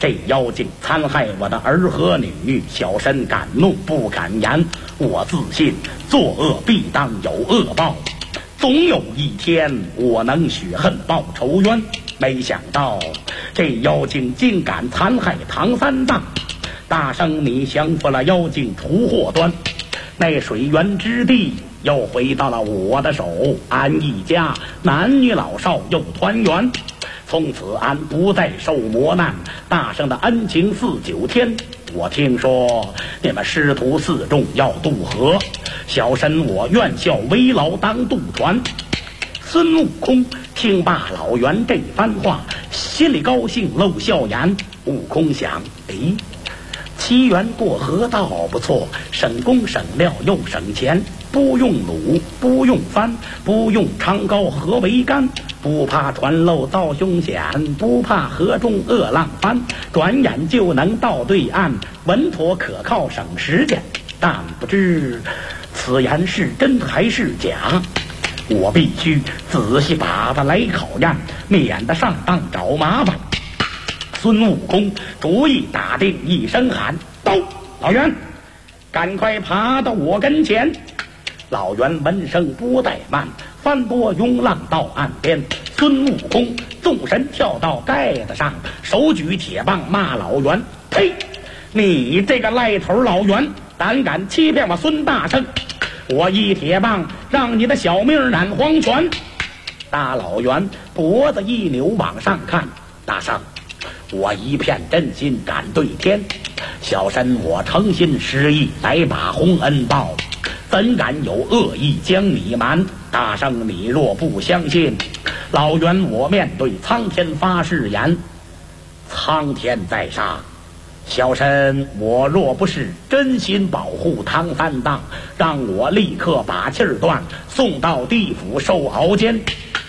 这妖精残害我的儿和女，小神敢怒不敢言。我自信作恶必当有恶报，总有一天我能雪恨报仇冤。没想到这妖精竟敢残害唐三藏，大圣你降服了妖精除祸端，那水源之地又回到了我的手，俺一家男女老少又团圆，从此俺不再受磨难，大圣的恩情49天。我听说你们师徒4众要渡河，小神我愿效为劳当渡船。孙悟空听罢老袁这番话，心里高兴露笑颜。悟空想，7元过河倒不错，省工省料又省钱，不用橹，不用帆，不用长篙和桅杆，不怕船漏遭凶险，不怕河中恶浪翻，转眼就能到对岸，稳妥可靠省时间。但不知此言是真还是假，我必须仔细把它来考验，免得上当找麻烦。孙悟空主意打定，一声喊：到！老袁，赶快爬到我跟前。老袁闻声不怠慢，翻波涌浪到岸边。孙悟空纵身跳到盖子上，手举铁棒骂老袁：呸！你这个赖头老袁，胆敢欺骗我孙大圣，我一铁棒让你的小命染黄泉！大老袁脖子一扭往上看，大圣，我一片真心敢对天，小神我诚心实意来把洪恩报，怎敢有恶意将你瞒？大圣你若不相信，老袁我面对苍天发誓言，苍天在上，小神我若不是真心保护唐三藏，让我立刻把气儿断，送到地府受熬煎。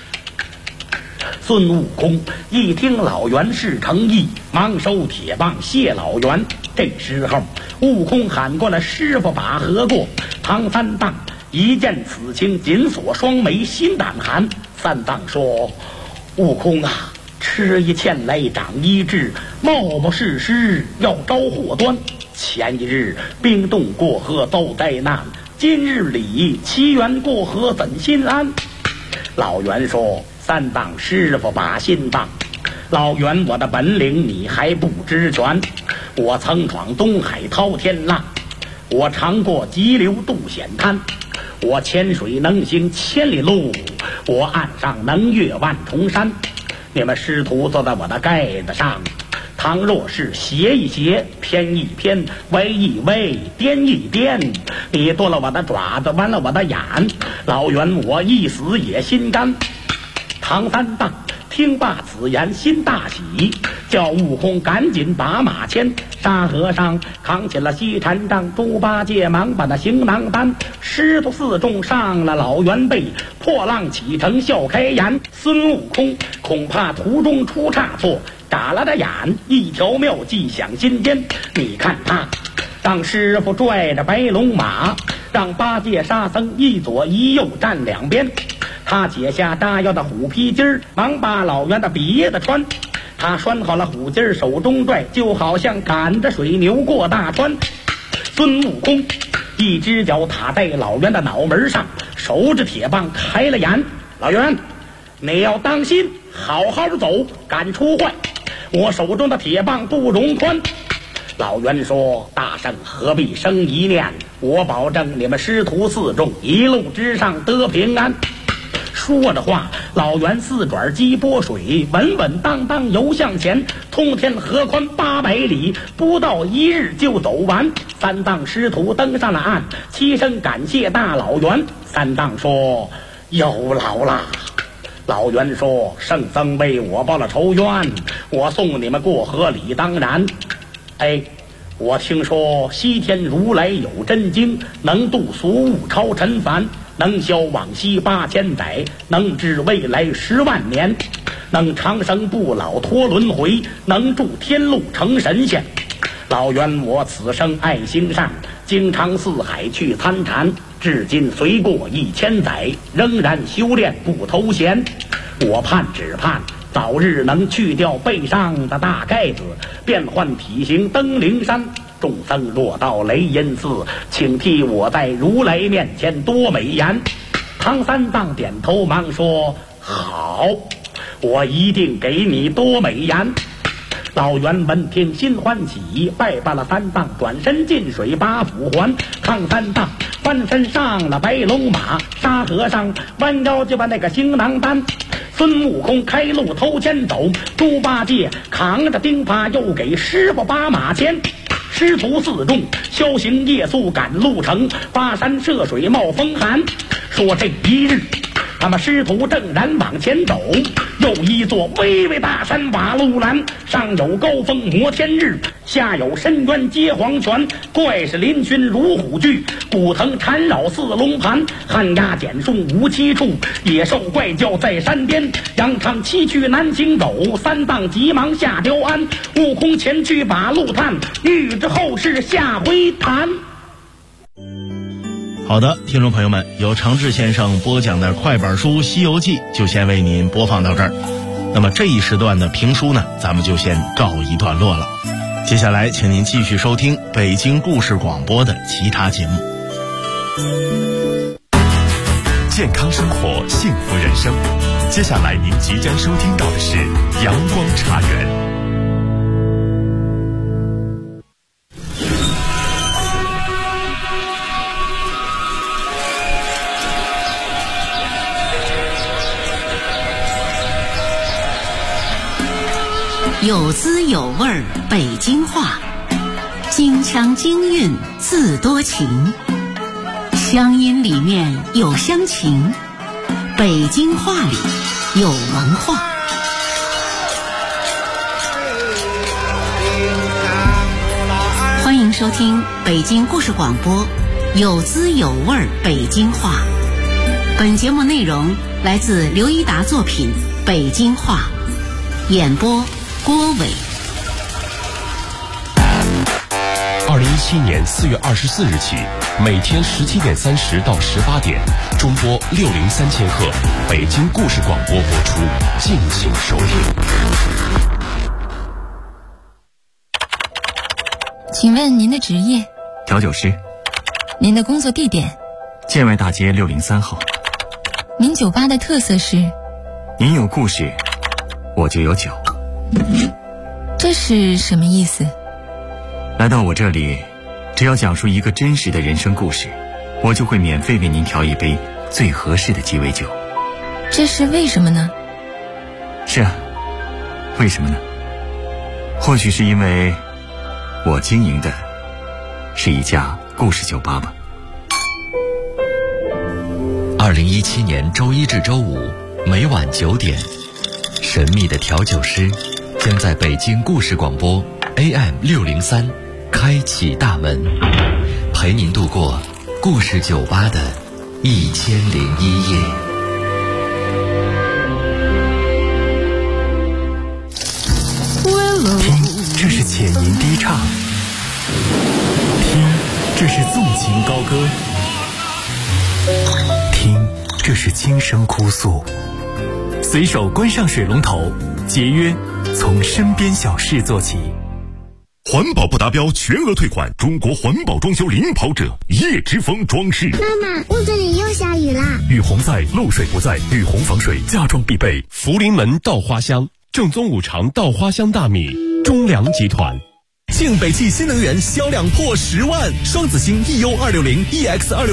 孙悟空一听老袁是诚意，忙收铁棒谢老袁。这时候悟空喊过了师傅把河过，唐三藏一见此情，紧锁双眉，心胆寒。三藏说：悟空啊，吃一堑来长一智，冒不是师要招祸端。前一日冰冻过河遭灾难，今日里7元过河怎心安？老袁说：三藏师傅把心放，老袁我的本领你还不知全。我曾闯东海滔天浪，我常过急流渡险滩，我潜水能行千里路，我岸上能越万重山。你们师徒坐在我的盖子上，倘若是斜一斜，偏一偏，歪一歪，颠一颠，你剁了我的爪子，剜了我的眼，老袁我一死也心甘。唐三藏听罢此言，心大喜，叫悟空赶紧把马牵。沙和尚扛起了西禅杖，猪八戒忙把那行囊担，师徒4众上了老袁背，破浪启程笑开颜。孙悟空恐怕途中出差错，眨了着眼，一条妙计想心间。你看他让师傅拽着白龙马，让八戒沙僧一左一右站两边，他解下扎腰的虎皮筋，忙把老袁的鼻子穿。他拴好了虎筋，手中拽，就好像赶着水牛过大川。孙悟空一只脚踏在老袁的脑门上，手指铁棒开了眼：老袁，你要当心，好好走，敢出坏，我手中的铁棒不容宽。老袁说：大圣何必生一念，我保证你们师徒4众一路之上得平安。说着话，老袁4爪击波水，稳稳当当游向前。通天河宽800里，不到1日就走完。三藏师徒登上了岸，齐声感谢大老袁。三藏说：有劳啦。老袁说：圣僧为我报了仇冤，我送你们过河理当然。我听说西天如来有真经，能度俗物超尘凡，能消往昔8000载，能知未来10万年，能长生不老脱轮回，能助天路成神仙。老袁我此生爱行善，经常4海去参禅，至今虽过1000载，仍然修炼不偷闲。我只盼早日能去掉背上的大盖子，变换体型登灵山。众僧若到雷音寺，请替我在如来面前多美言。唐三藏点头忙说：好，我一定给你多美言。老袁闻听心欢喜，拜罢了三藏，转身进水把斧还。唐三藏翻身上了白龙马，沙和尚弯腰就把那个行囊担。孙悟空开路头前走，猪八戒扛着钉耙又给师傅把马牵。师徒四众修行夜宿赶路程，跋山涉水冒风寒。说这一日他们师徒正然往前走，有一座巍巍大山瓦路拦，上有高峰摩天日，下有深渊接黄泉。怪是嶙峋如虎踞，古藤缠绕似龙盘，旱鸦减数无七处，野兽怪叫在山边。羊肠崎岖难行走，三藏急忙下雕鞍。悟空前去把路探，欲知后事下回谈。 好的，听众朋友们，由常志先生播讲的快本书《西游记》就先为您播放到这儿。那么这一时段的评书呢，咱们就先告一段落了。接下来请您继续收听北京故事广播的其他节目。 健康生活，幸福人生。接下来您即将收听到的是阳光茶园。 有滋有味儿北京话，京腔京韵字多情，乡音里面有乡情，北京话里有文化。欢迎收听北京故事广播有滋有味儿北京话。本节目内容来自刘一达作品《北京话》，演播郭伟。 2017年4月24日起，每天17点30到18点，中波603千赫，北京故事广播播出，敬请收听。 请问您的职业？ 调酒师。 您的工作地点？ 建外大街603号。 您酒吧的特色是？ 您有故事，我就有酒。 这是什么意思？ 来到我这里，只要讲述一个真实的人生故事，我就会免费为您调一杯最合适的鸡尾酒。 这是为什么呢？ 是啊，为什么呢？或许是因为我经营的是一家故事酒吧吧。 2017年周一至周五每晚9点，神秘的调酒师将在北京故事广播 AM603开启大门，陪您度过故事酒吧的1001夜。 听，这是浅吟低唱；听，这是纵情高歌；听，这是轻声哭诉。随手关上水龙头，节约从身边小事做起。 环保不达标全额退款，中国环保装修领跑者叶之峰装饰。 妈妈，屋子里又下雨啦！ 雨洪在，漏水不在，雨洪防水，家装必备。 福临门稻花香，正宗五常稻花香大米，中粮集团。 庆北汽新能源销量破10万，双子星 EU260 EX260